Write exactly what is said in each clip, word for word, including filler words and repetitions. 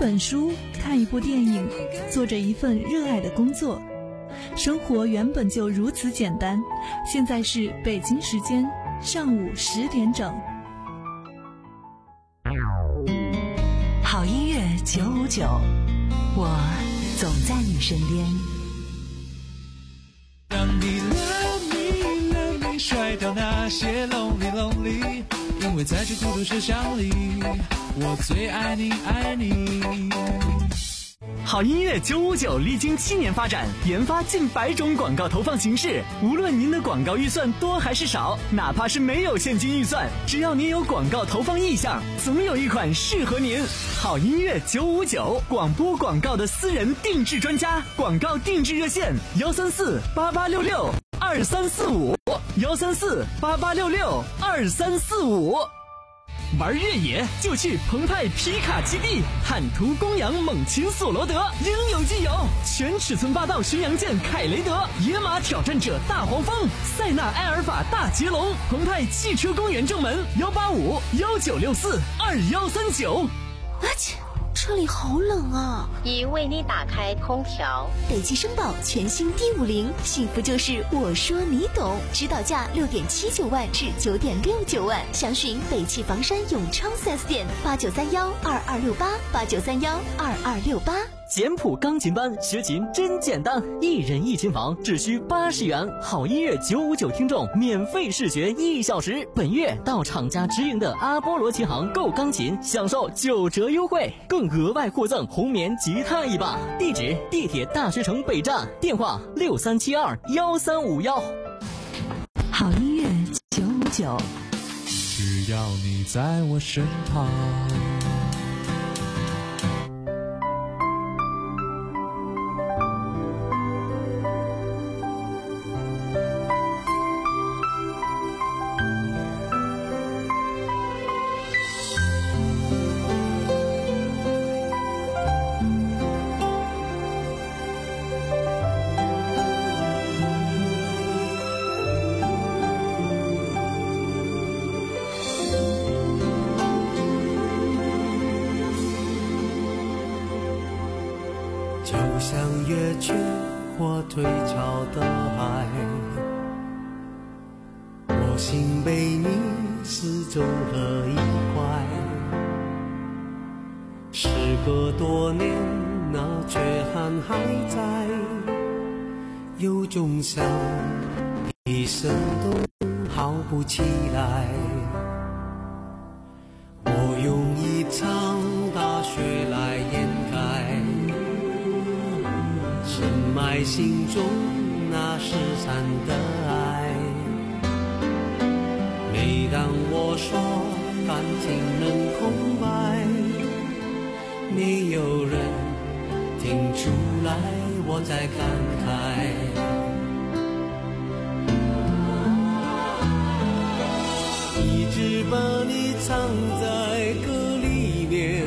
本书，看一部电影，做着一份热爱的工作。生活原本就如此简单。现在是北京时间上午十点整。 好音乐九五九，我总在你身边。 让你 love me love me 甩掉那些 lonely lonely， 因为在这孤独车厢里，我最爱你爱你。 好音乐九五九历经七年发展，研发近百种广告投放形式。无论您的广告预算多还是少，哪怕是没有现金预算，只要您有广告投放意向，总有一款适合您。好音乐九五九，广播广告的私人定制专家，广告定制热线幺三四八八六六二三四五幺三四八八六六二三四五。玩越野就去澎湃皮卡基地，坦途公羊猛禽索罗德，应有尽有。全尺寸霸道巡洋舰凯雷德，野马挑战者大黄蜂，塞纳埃尔法大捷龙。澎湃汽车公园正门幺八五幺九六四二幺三九。 啊切！这里好冷啊！ 已为你打开空调。 北汽绅宝全新 D 五零，幸福就是我说你懂，指导价六点七九万至九点六九万，详询北汽房山永昌 四 S 店八九三幺二二六八八九三幺二二六八。 简谱钢琴班学琴真简单，一人一琴房只需八十元，好音乐九五九听众免费试学一小时。本月到厂家直营的阿波罗琴行购钢琴，享受九折优惠，更额外获赠红棉吉他一把。地址：地铁大学城北站，电话六三七二幺三五幺。 好音乐九五九， 只要你在我身旁。 就像月缺或退潮的海，我心被你撕走了一块。时隔多年，那缺憾还在，有种想一生都好不起来。我用一场大雪来掩盖深埋心中那失散的爱。每当我说感情能空白，没有人听出来我在感慨。一直把你藏在歌里面，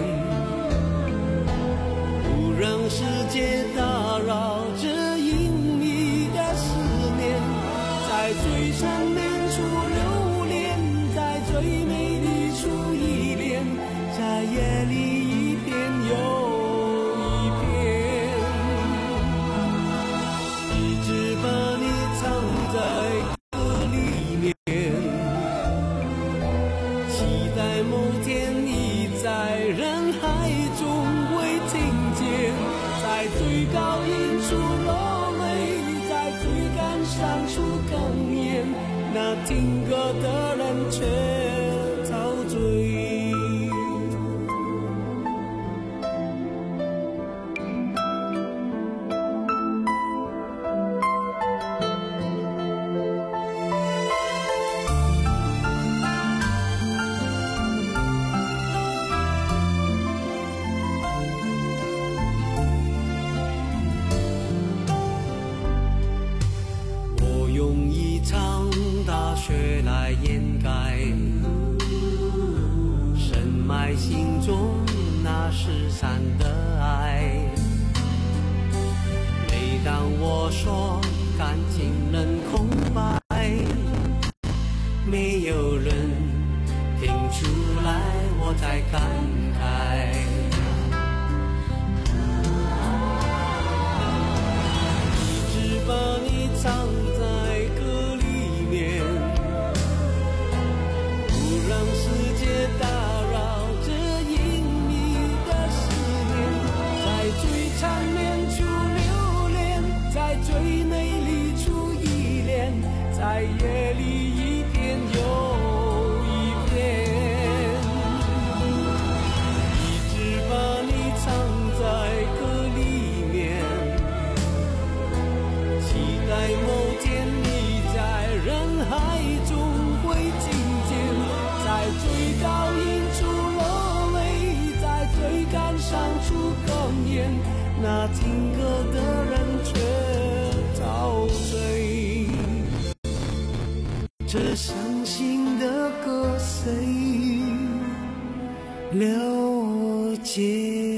不让世界打扰这隐秘的思念，在最缠绵处留恋，在最美丽处依恋，在夜里一遍又一遍，一直把你藏在歌里面，期待某天你在人海中会听见，在最高音处落泪，在最感伤处哽咽，那听歌的人却陶醉。雪来掩盖深埋心中那失散的爱。每当我说感情能空白，没有人听出来我在感慨。 让世界打扰这隐秘的思念，在最缠绵处留恋，在最美丽处依恋，在夜里一遍又一遍，一直把你藏在歌里面，期待某天你在人海中会听见，在最高音处落泪，在最感伤处哽咽，那听歌的人却陶醉，这伤心的歌谁了解？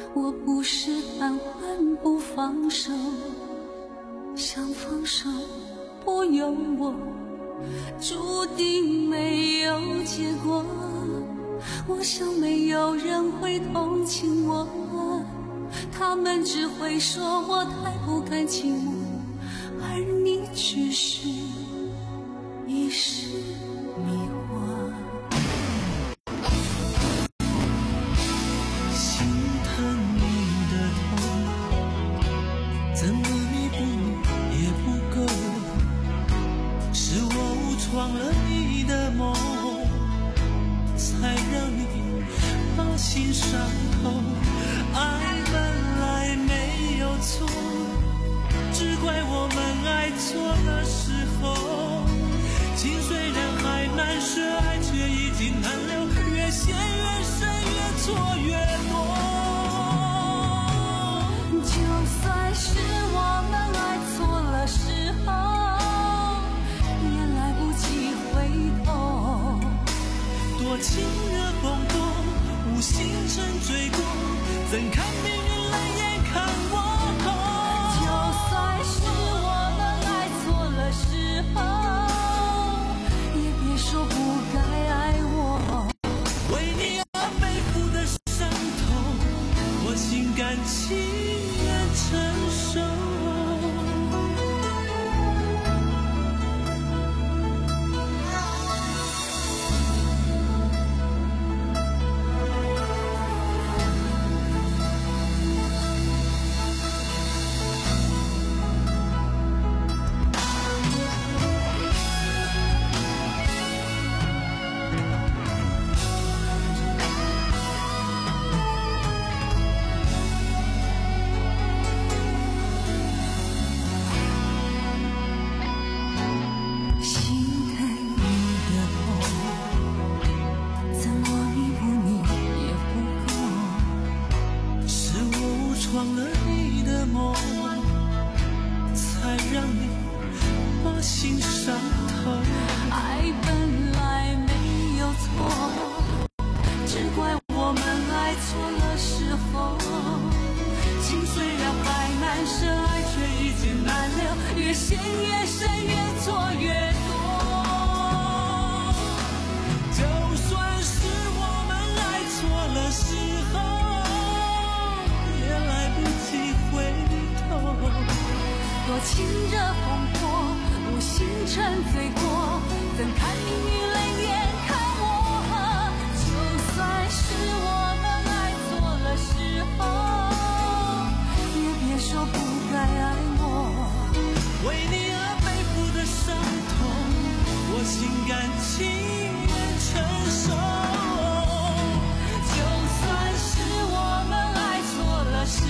我不是贪欢不放手，想放手不由我，注定没有结果。我想没有人会同情我，他们只会说我太不甘寂寞，而你只是一时迷惑。 心疼你的痛，怎么弥补也不够，是我误闯了你的梦，才让你把心伤透。爱本来没有错，只怪我们爱错了时候。情虽然还难舍，爱却已经难留，越陷越深，越错越多。 就算是我们爱错了时候，也来不及回头。 多情热风波，无心沉醉过，怎看命运冷眼看我。 就算是我们爱错了时候，也别说不该爱我。 为你而背负的伤痛，我心甘情愿承受。 情热风波，无心沉醉过，怎看命运冷眼看我。就算是我们爱错了时候，也别说不该爱我。 为你而背负的伤痛，我心甘情愿承受。 就算是我们爱错了时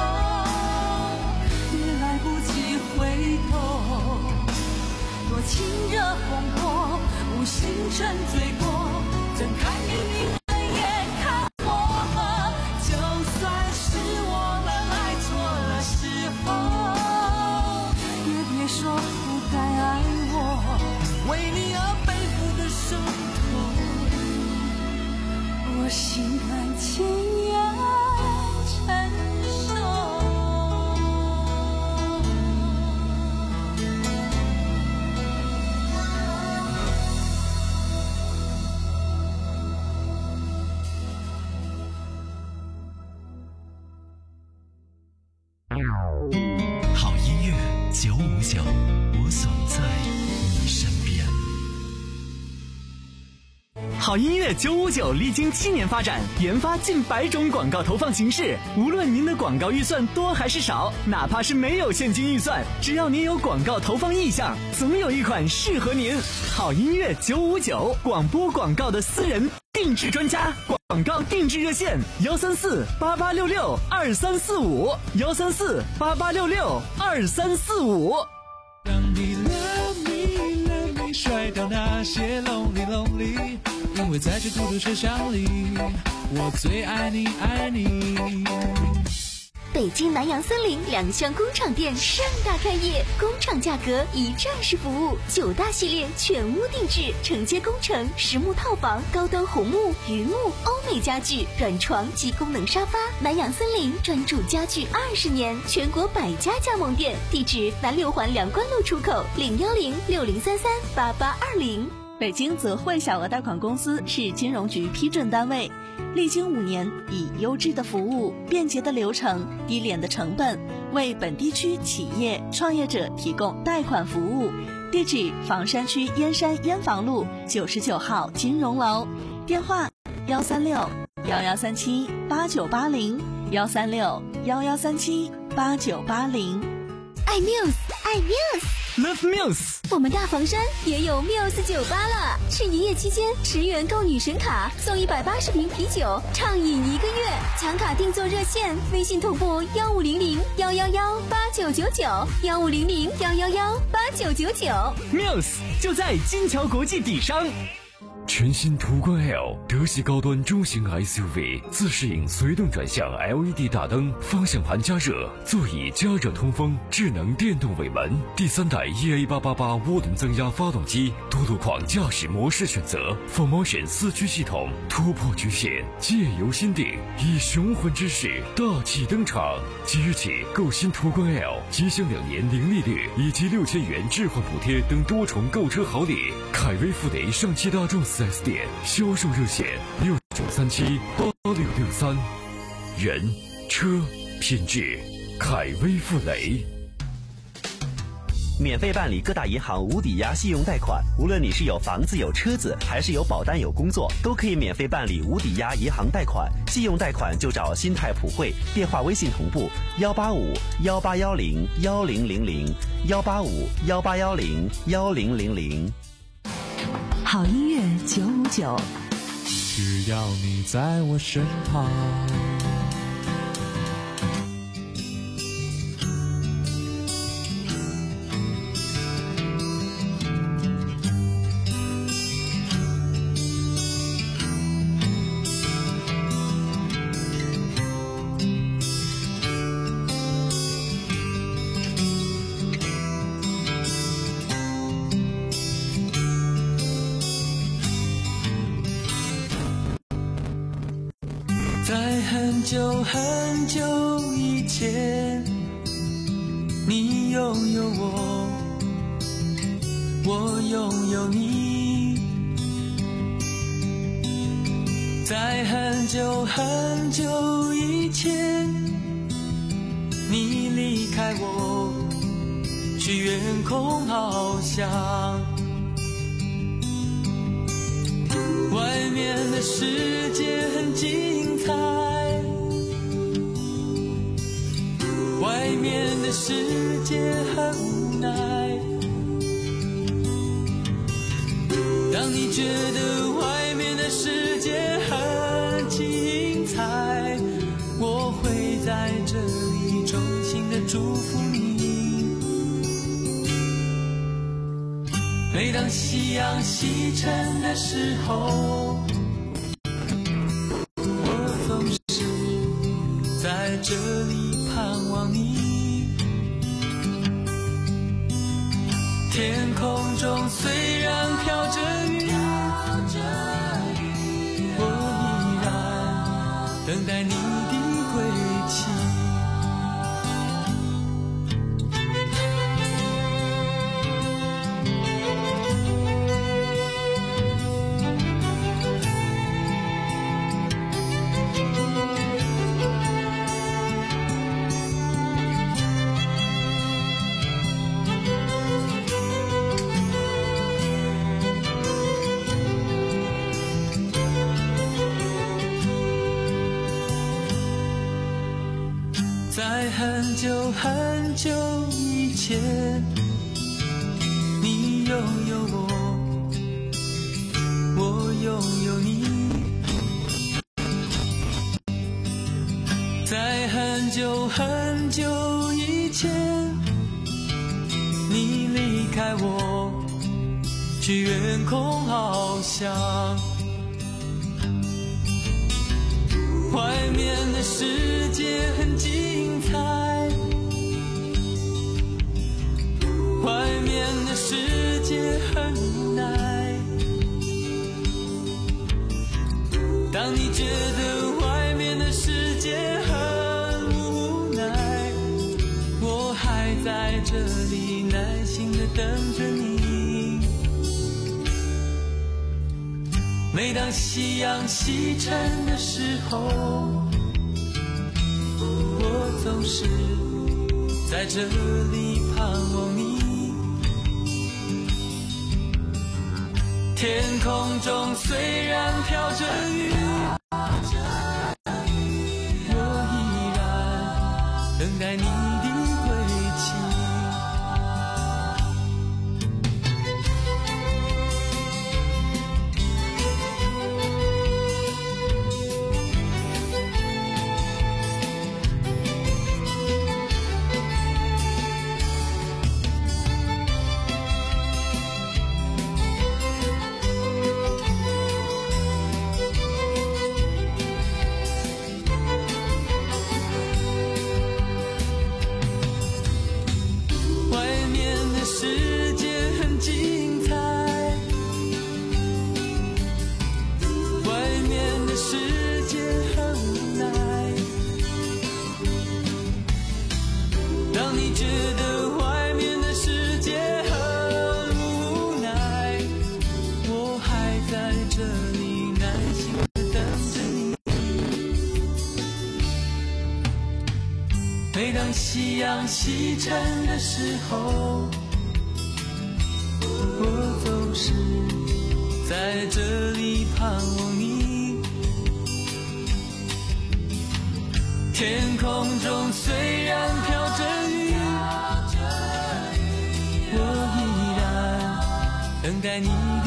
候，也来不及回头。多情热风波，无心沉醉过，怎看命运冷眼看我。就算是我们爱错了时候，也别说不该爱我。 为你而背负的伤痛， 我心甘情愿承受。 好音乐九五九，我总在你身边。 好音乐九五九历经七年发展，研发近百种广告投放形式。无论您的广告预算多还是少，哪怕是没有现金预算，只要您有广告投放意向，总有一款适合您。好音乐九五九，广播广告的私人定制专家，广告定制热线幺三四八八六六二三四五幺三四八八六六二三四五。 让你 love me love me 甩掉那些 lonely lonely， 因为在这孤独车厢里，我最爱你爱你。 北北京南洋森林两厢工厂店盛大开业，工厂价格一站式服务，九大系列全屋定制，承接工程、实木套房、高端红木、榆木、欧美家具、软床及功能沙发。南洋森林专注家具二十年，全国百家加盟店，地址南六环梁关路出口，零幺零六零三三八八二零。 北京泽惠小额贷款公司是金融局批准单位，历经五年，以优质的服务、便捷的流程、低廉的成本，为本地区企业创业者提供贷款服务。地址：房山区燕山燕房路九十九号金融楼，电话：幺三六幺幺三七八九八零，幺三六幺幺三七八九八零。 爱 Muse， 爱 Muse。Love Muse， 我们大房山也有 Muse 酒吧了。是营业期间，十元购女神卡，送一百八十瓶啤酒，畅饮一个月。抢卡订座热线：微信同步幺五零零幺幺幺八九九九，幺五零零幺幺幺八九九九。 Muse 就在金桥国际底商。 全新途观 L 德系高端中型 S U V， 自适应随动转向 L E D 大灯，方向盘加热，座椅加热通风，智能电动尾门，第三代 E A 八八八涡轮增压发动机，多路况驾驶模式选择 ，Full Motion 四驱系统，突破局限，借由心定，以雄浑之势大气登场。即日起购新途观 L， 即享两年零利率以及六千元置换补贴等多重购车好礼。凯威富雷上汽大众四 S 店销售热线六九三七八六六三，人车品质，凯威富雷。 免费办理各大银行无抵押信用贷款，无论你是有房子有车子，还是有保单有工作，都可以免费办理无抵押银行贷款。信用贷款就找新泰普惠，电话微信同步幺八五幺八幺零幺零零零幺八五幺八幺零幺零零零。 好音乐九五九， 只要你在我身旁。在很久很久以前，你拥有我，我拥有你。在很久很久以前，你离开我，去远空翱翔。外面的世界很精彩，外面的世界很无奈。当你觉得外面的世界很精彩，我会在这里衷心的祝福你。每当夕阳西沉的时候，我总是在这里盼望你。天空中虽然飘着雨，我依然等待你的归期。在很久很久以前，你拥有我，我拥有你。在很久很久以前，你离开我，去远空翱翔。外面的世界很精彩， 的世界很无奈，当你觉得外面的世界很无奈，我还在这里耐心地等着你。每当夕阳西沉的时候，我总是在这里盼望你。天空中虽然飘着雨，我依然等待你的归期。每当夕阳西沉的时候，我总是在这里盼望你。天空中虽然飘着雨，我依然等待你的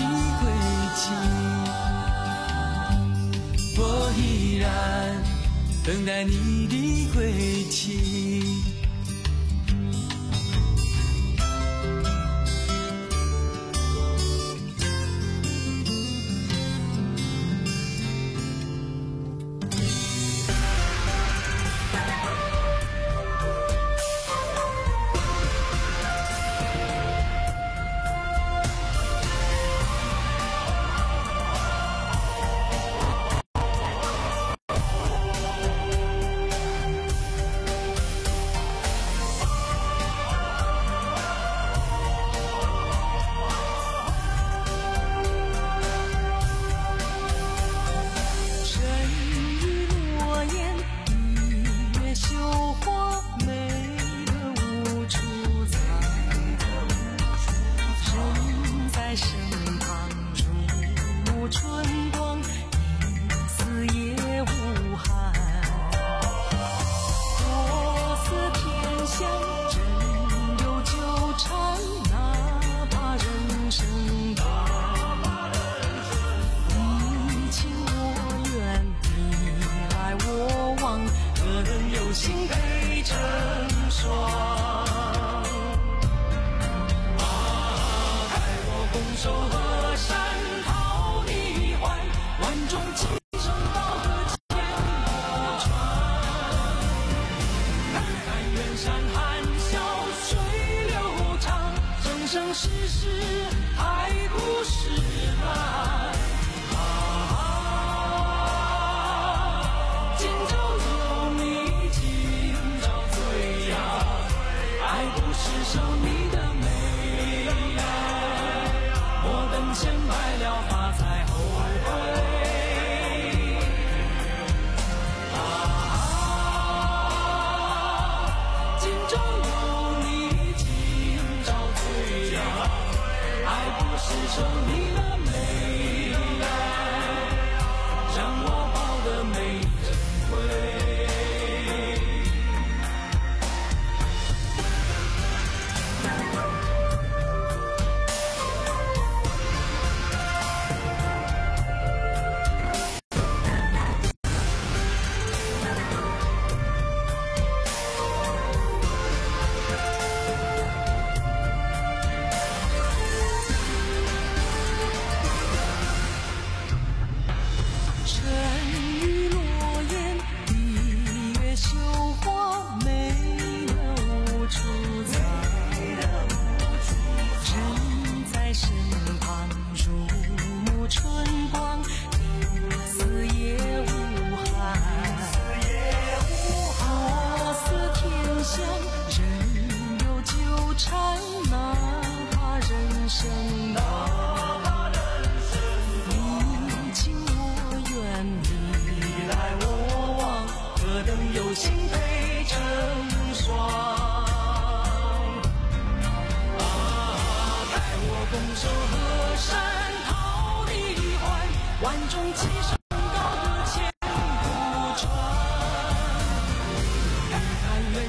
归期，我依然等待你的归期。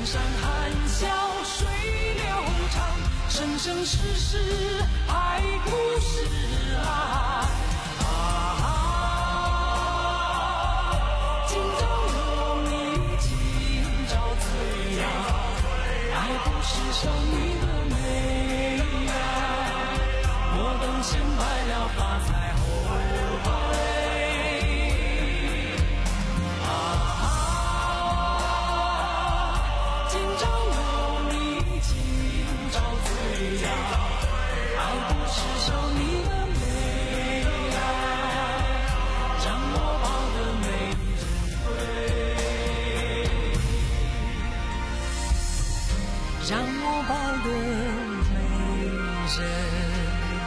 山含笑水流长，生生世世爱故事来。啊，今朝有你今朝醉呀，爱不释手你的美呀，莫等闲白了发才后悔。让我抱得美人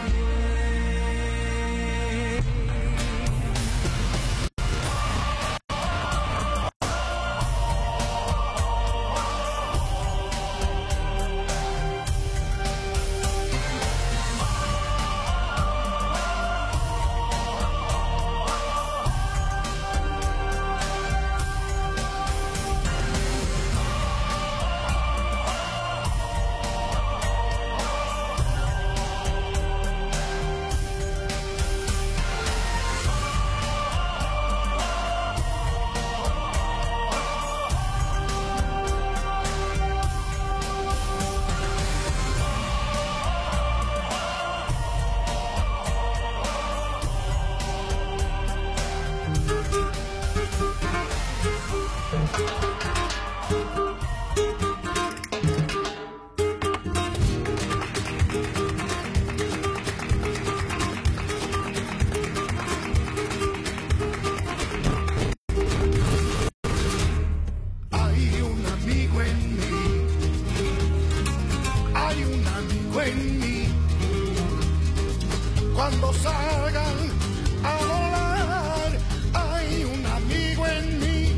cuando salgan a volar. Hay un amigo en mí,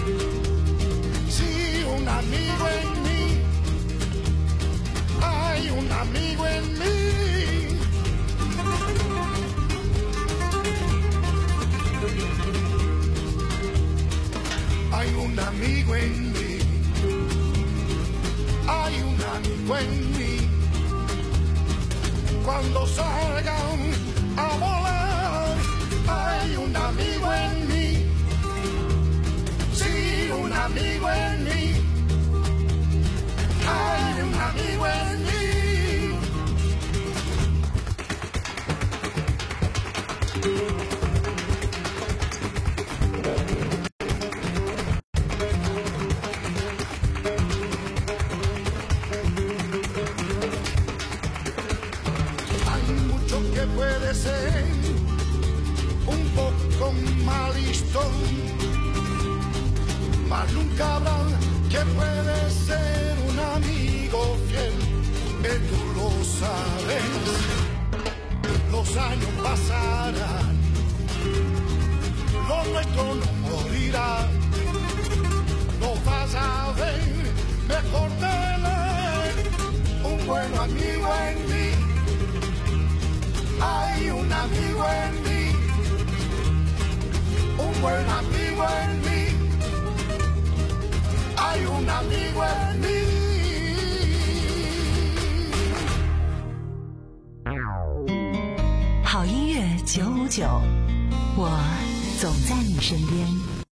sí, un amigo en mí. Hay un amigo en mí. Hay un amigo en mí. Hay un amigo en mí. Cuando salgan a volar, hay un amigo en mí, sí, un amigo en mí, hay un amigo en mí. Que puede ser un poco malistón, mas nunca habrá que puede ser un amigo fiel, que tú lo sabes. Los años pasarán, lo nuestro no morirá, lo vas a ver mejor tener un buen amigo en mí. Hay un amigo en mí, un buen amigo en mí, hay un amigo en mí. 好音乐九五九，我总在你身边。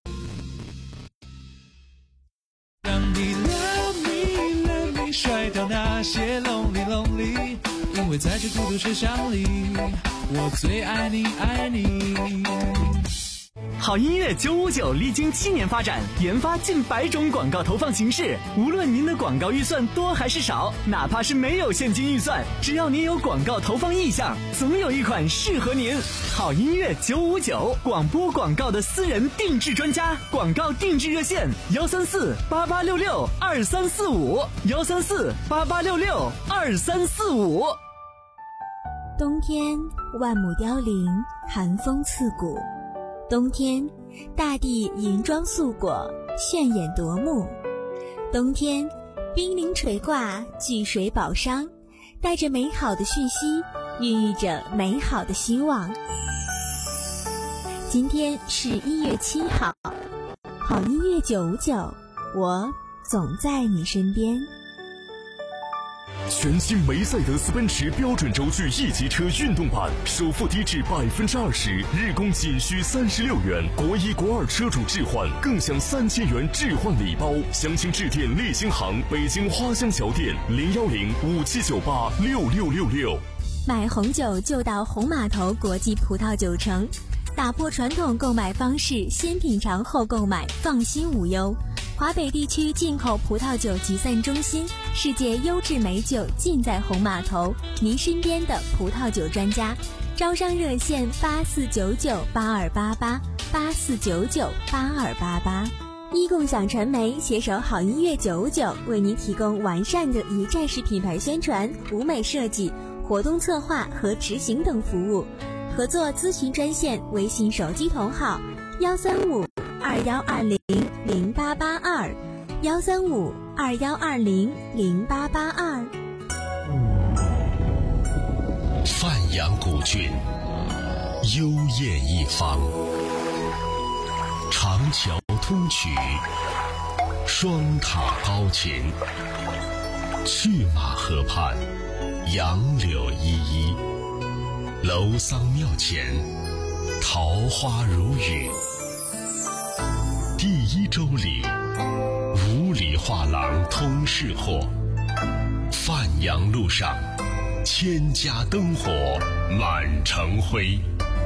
让你 love me love me 甩掉那些 lonely lonely。因为在这孤独世上里，我最爱你爱你。 好音乐九五九历经七年发展，研发近百种广告投放形式。无论您的广告预算多还是少，哪怕是没有现金预算，只要您有广告投放意向，总有一款适合您。好音乐九五九，广播广告的私人定制专家，广告定制热线：幺三四八八六六二三四五，幺三四八八六六二三四五。 冬天万木凋零，寒风刺骨。冬天大地银装素裹，炫眼夺目。冬天冰凌垂挂，聚水宝商，带着美好的讯息，孕育着美好的希望。今天是一月七号，好音乐九五九，我总在你身边。 全新梅赛德斯奔驰标准轴距 E 级车运动版，首付低至百分之二十，日供仅需三十六元，国一国二车主置换更享三千元置换礼包。详情致电立新行北京花乡桥店零幺零五七九八六六六六。 买红酒就到红码头国际葡萄酒城，打破传统购买方式，先品尝后购买，放心无忧。华北地区进口葡萄酒集散中心，世界优质美酒尽在红码头，您身边的葡萄酒专家。招商热线八四九九八二八八八四九九八二八八。一共享传媒携手好音乐九五九，为您提供完善的一站式品牌宣传、舞美设计、活动策划和执行等服务。合作咨询专线：微信手机同号幺三五二幺二零零八八二幺三五二幺二零零八八二。 范阳古郡，幽艳一方，长桥通衢，双塔高擎，去马河畔，杨柳依依，楼桑庙前，桃花如雨。第一周里，五里画廊通市货，范阳路上，千家灯火满城辉。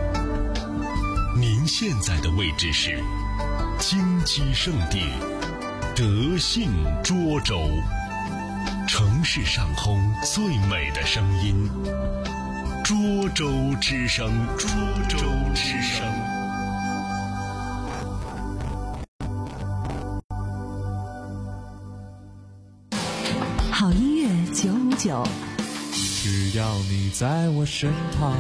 您现在的位置是金鸡圣地德信涿州，城市上空最美的声音，涿州之声，涿州之声。 好音乐九五九， 只要你在我身旁。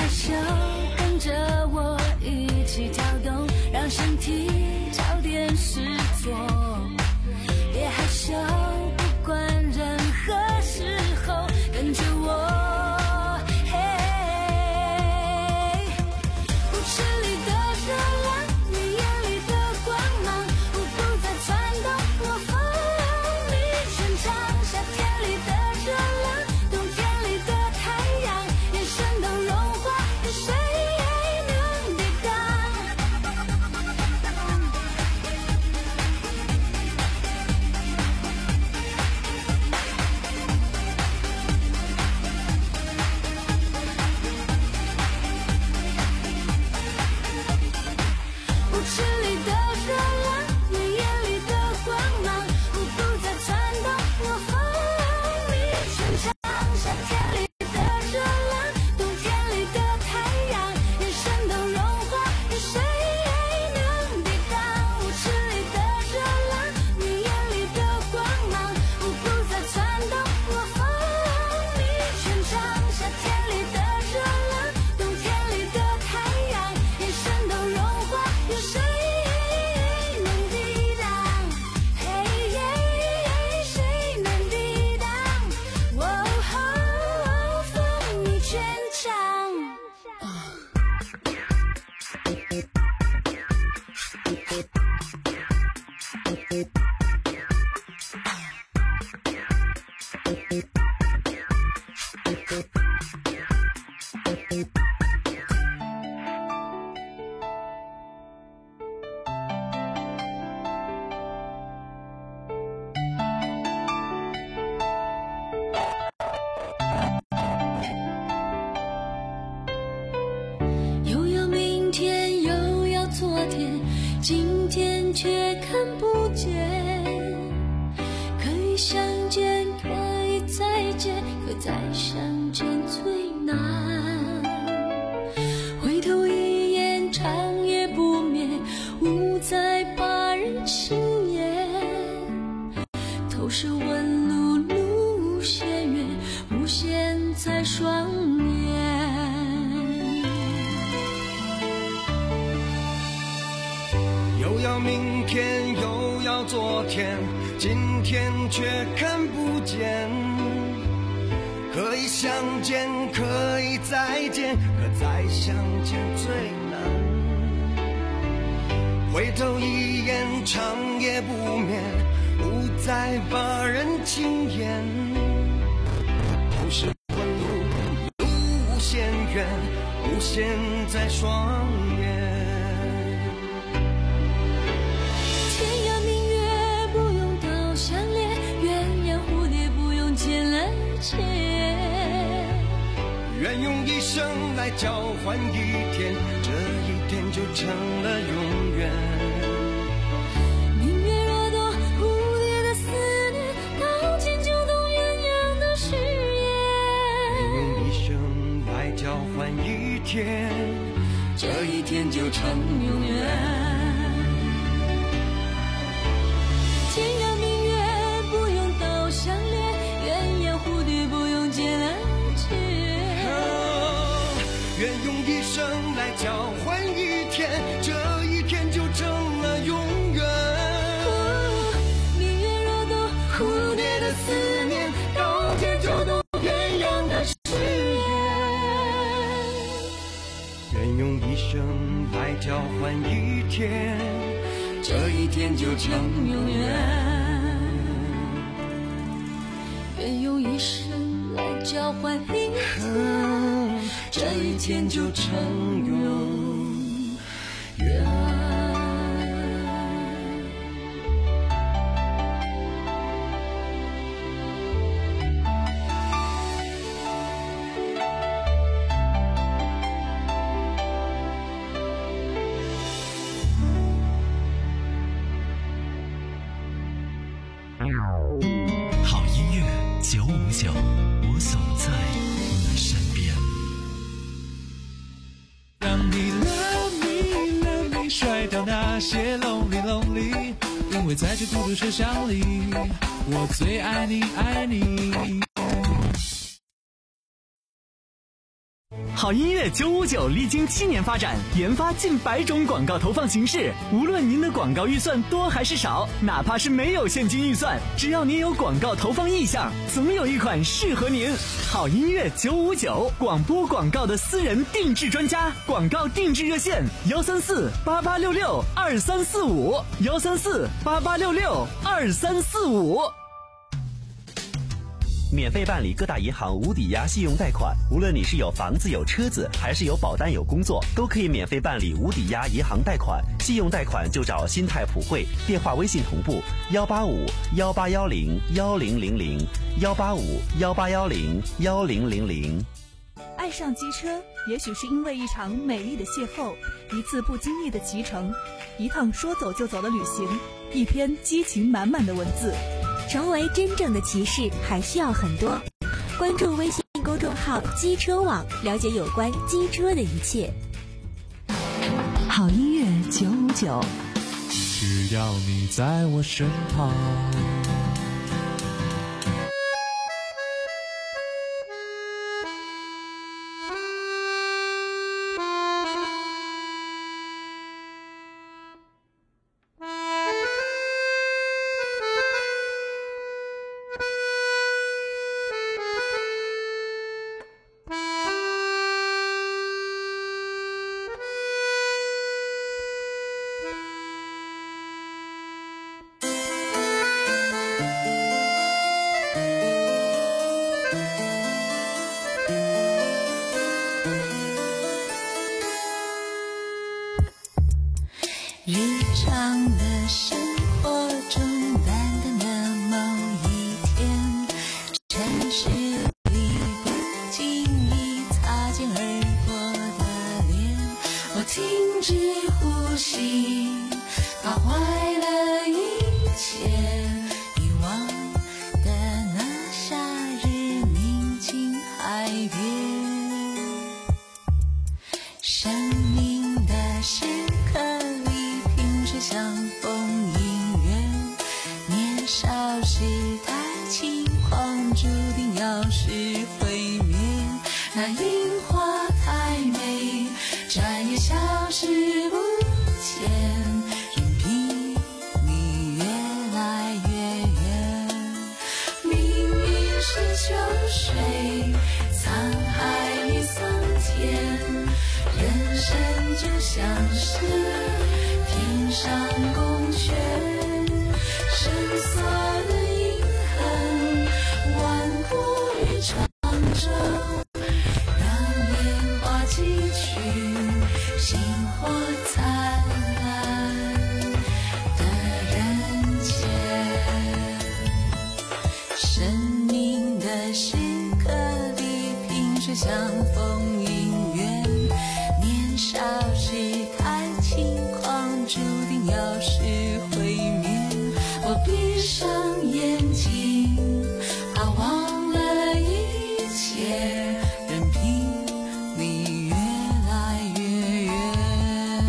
害羞跟着我一起跳动，让身体早点失措。别害羞，不管任何时候跟着我。今天却看不见，可以相见，可以再见，可再相见最难。回头一眼，长夜不眠，无再把人轻言。投射纹路，路无限远，无限在双眼。 又要明天，又要昨天，今天却看不见。可以相见，可以再见，可再相见最难。回头一眼，长夜不眠，无再把人轻言。都是问路，路无限远，无限在双眼。愿用一生来交换一天，这一天就成了永远。 明月若多，蝴蝶的思念，刀剑就懂鸳鸯的誓言。 愿用一生来交换一天，这一天就成永远。 天涯明月不用刀相连，鸳鸯蝴蝶不用结来结。 愿用一生来交换一天，这一天就成了永远。 明月若多，蝴蝶的思念，刀剑就懂鸳鸯的誓言。 愿用一生来交换一天，这一天就成永远。 愿用一生来交换一天，这一天就成永远。 好音乐九五九，我总在你身边。 让你 love me love me， 甩掉那些 lonely lonely， 因为在这孤独车厢里，我最爱你爱你。 好音乐九五九历经七年发展，研发近百种广告投放形式。无论您的广告预算多还是少，哪怕是没有现金预算，只要您有广告投放意向，总有一款适合您。好音乐九五九，广播广告的私人定制专家，广告定制热线：幺三四八八六六二三四五，幺三四八八六六二三四五。 免费办理各大银行无抵押信用贷款，无论你是有房子有车子，还是有保单有工作，都可以免费办理无抵押银行贷款。信用贷款就找新泰普惠，电话微信同步幺八五幺八幺零幺零零零幺八五幺八幺零幺零零零。 爱上机车，也许是因为一场美丽的邂逅，一次不经意的骑乘，一趟说走就走的旅行，一篇激情满满的文字。 成为真正的骑士还需要很多。关注微信公众号机车网，了解有关机车的一切。 好音乐九五九， 只要你在我身旁。 日常的生活中，淡淡的某一天，城市里不经意擦肩而过的脸，我停止呼吸，怕坏了一切，遗忘的那夏日宁静海边，生命的时刻像风影远，年少时太轻狂，注定要是毁灭。那樱花太美，转眼消失不见，任凭你越来越远。命运是秋水，沧海一桑田，人生就像是天上宫阙，深锁的银痕，万古与长征，让烟花几曲，星火灿烂的人间。生命的时刻里，萍水相逢姻缘，年少时太轻狂，注定要是毁灭。我闭上眼睛，怕忘了一切，任凭你越来越远。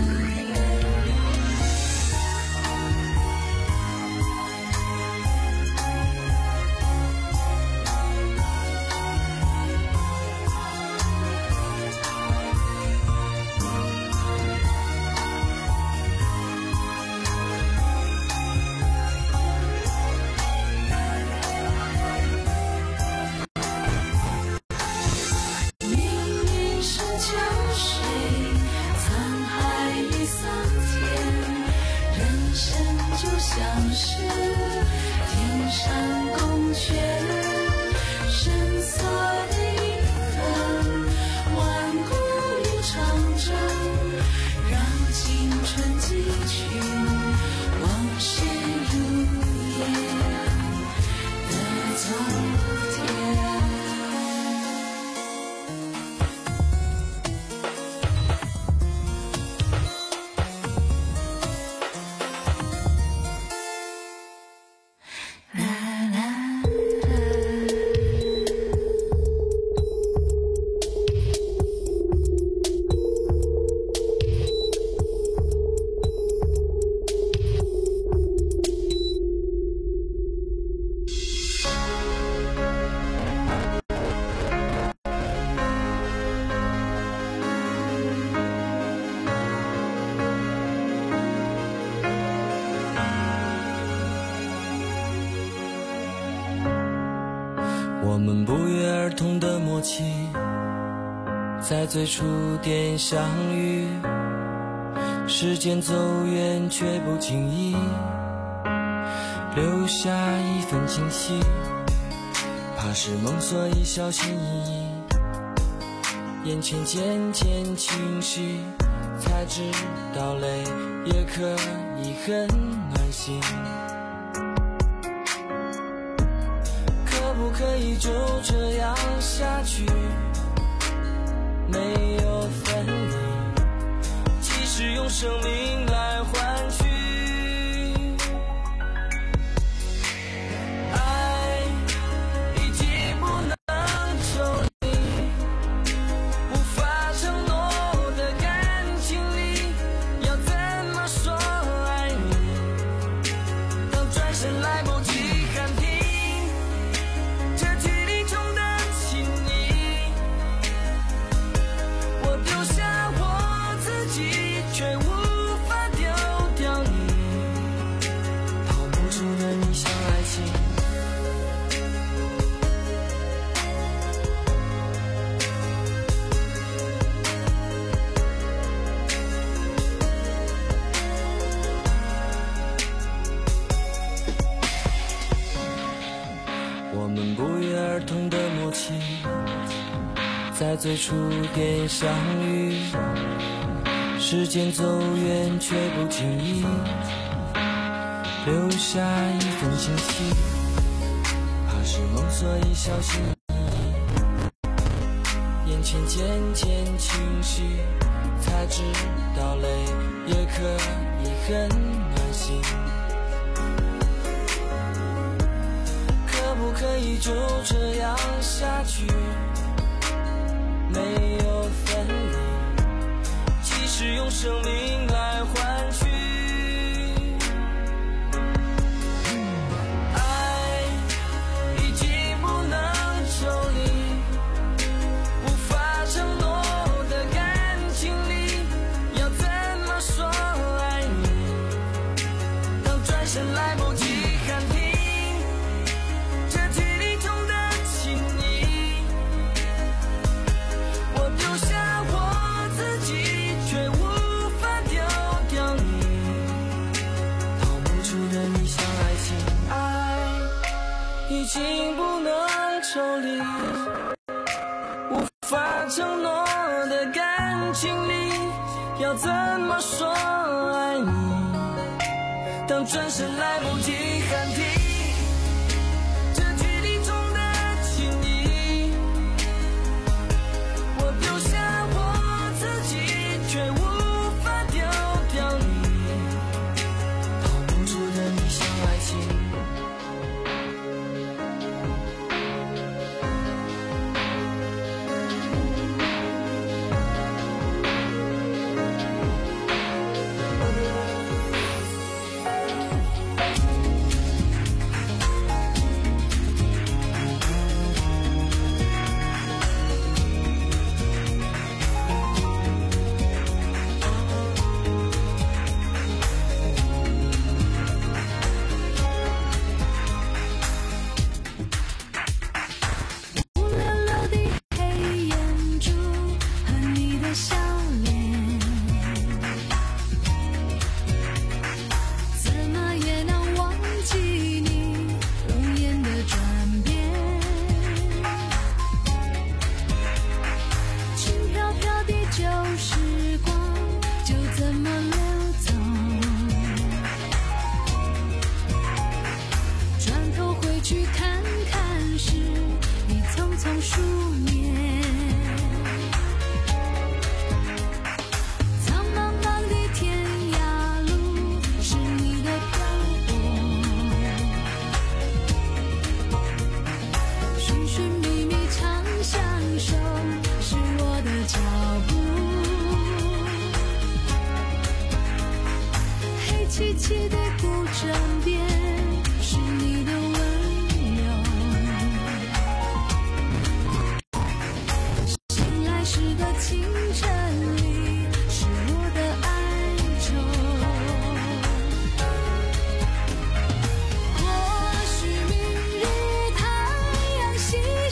像是天上宫阙，深锁的银痕，万古与长征，让青春记取，往事如烟的昨天。啦啦啦我们不约而同的默契，在最初点相遇，时间走远却不经意留下一份惊喜，怕是梦所以小心翼翼，眼前渐渐清晰，才知道泪也可以很暖心。可不可以就这样下去，没有分离，即使用生命来换取，爱已经不能抽离，无法承诺的感情里，要怎么说爱你？当转身来不及喊停，这距离中的亲昵，我丢下我自己，却无法丢掉你，逃不出的逆向爱情。我们不约而同的默契，在最初点相遇，时间走远却不经意留下一份惊喜，怕是梦所以小心翼翼，眼前渐渐清晰，才知道泪也可以很暖心。可不可以就这样下去，没有分离，即使用生命来换取，爱已经不能抽离，无法承诺的感情里，要怎么说爱你？当转身来不及喊停，这距离中的亲昵，我丢下我自己，却无法丢掉你，逃不出的逆向爱情。爱已经不能抽离，无法承诺的感情里，要怎么说爱你？当转身来不及喊停，这距离中的亲昵，我丢下我自己，却无法丢掉你，逃不出的逆向爱情。 凄凄的古镇边，是你的温柔。醒来时的清晨里，是我的哀愁。或许明日太阳西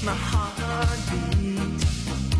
my heartbeat.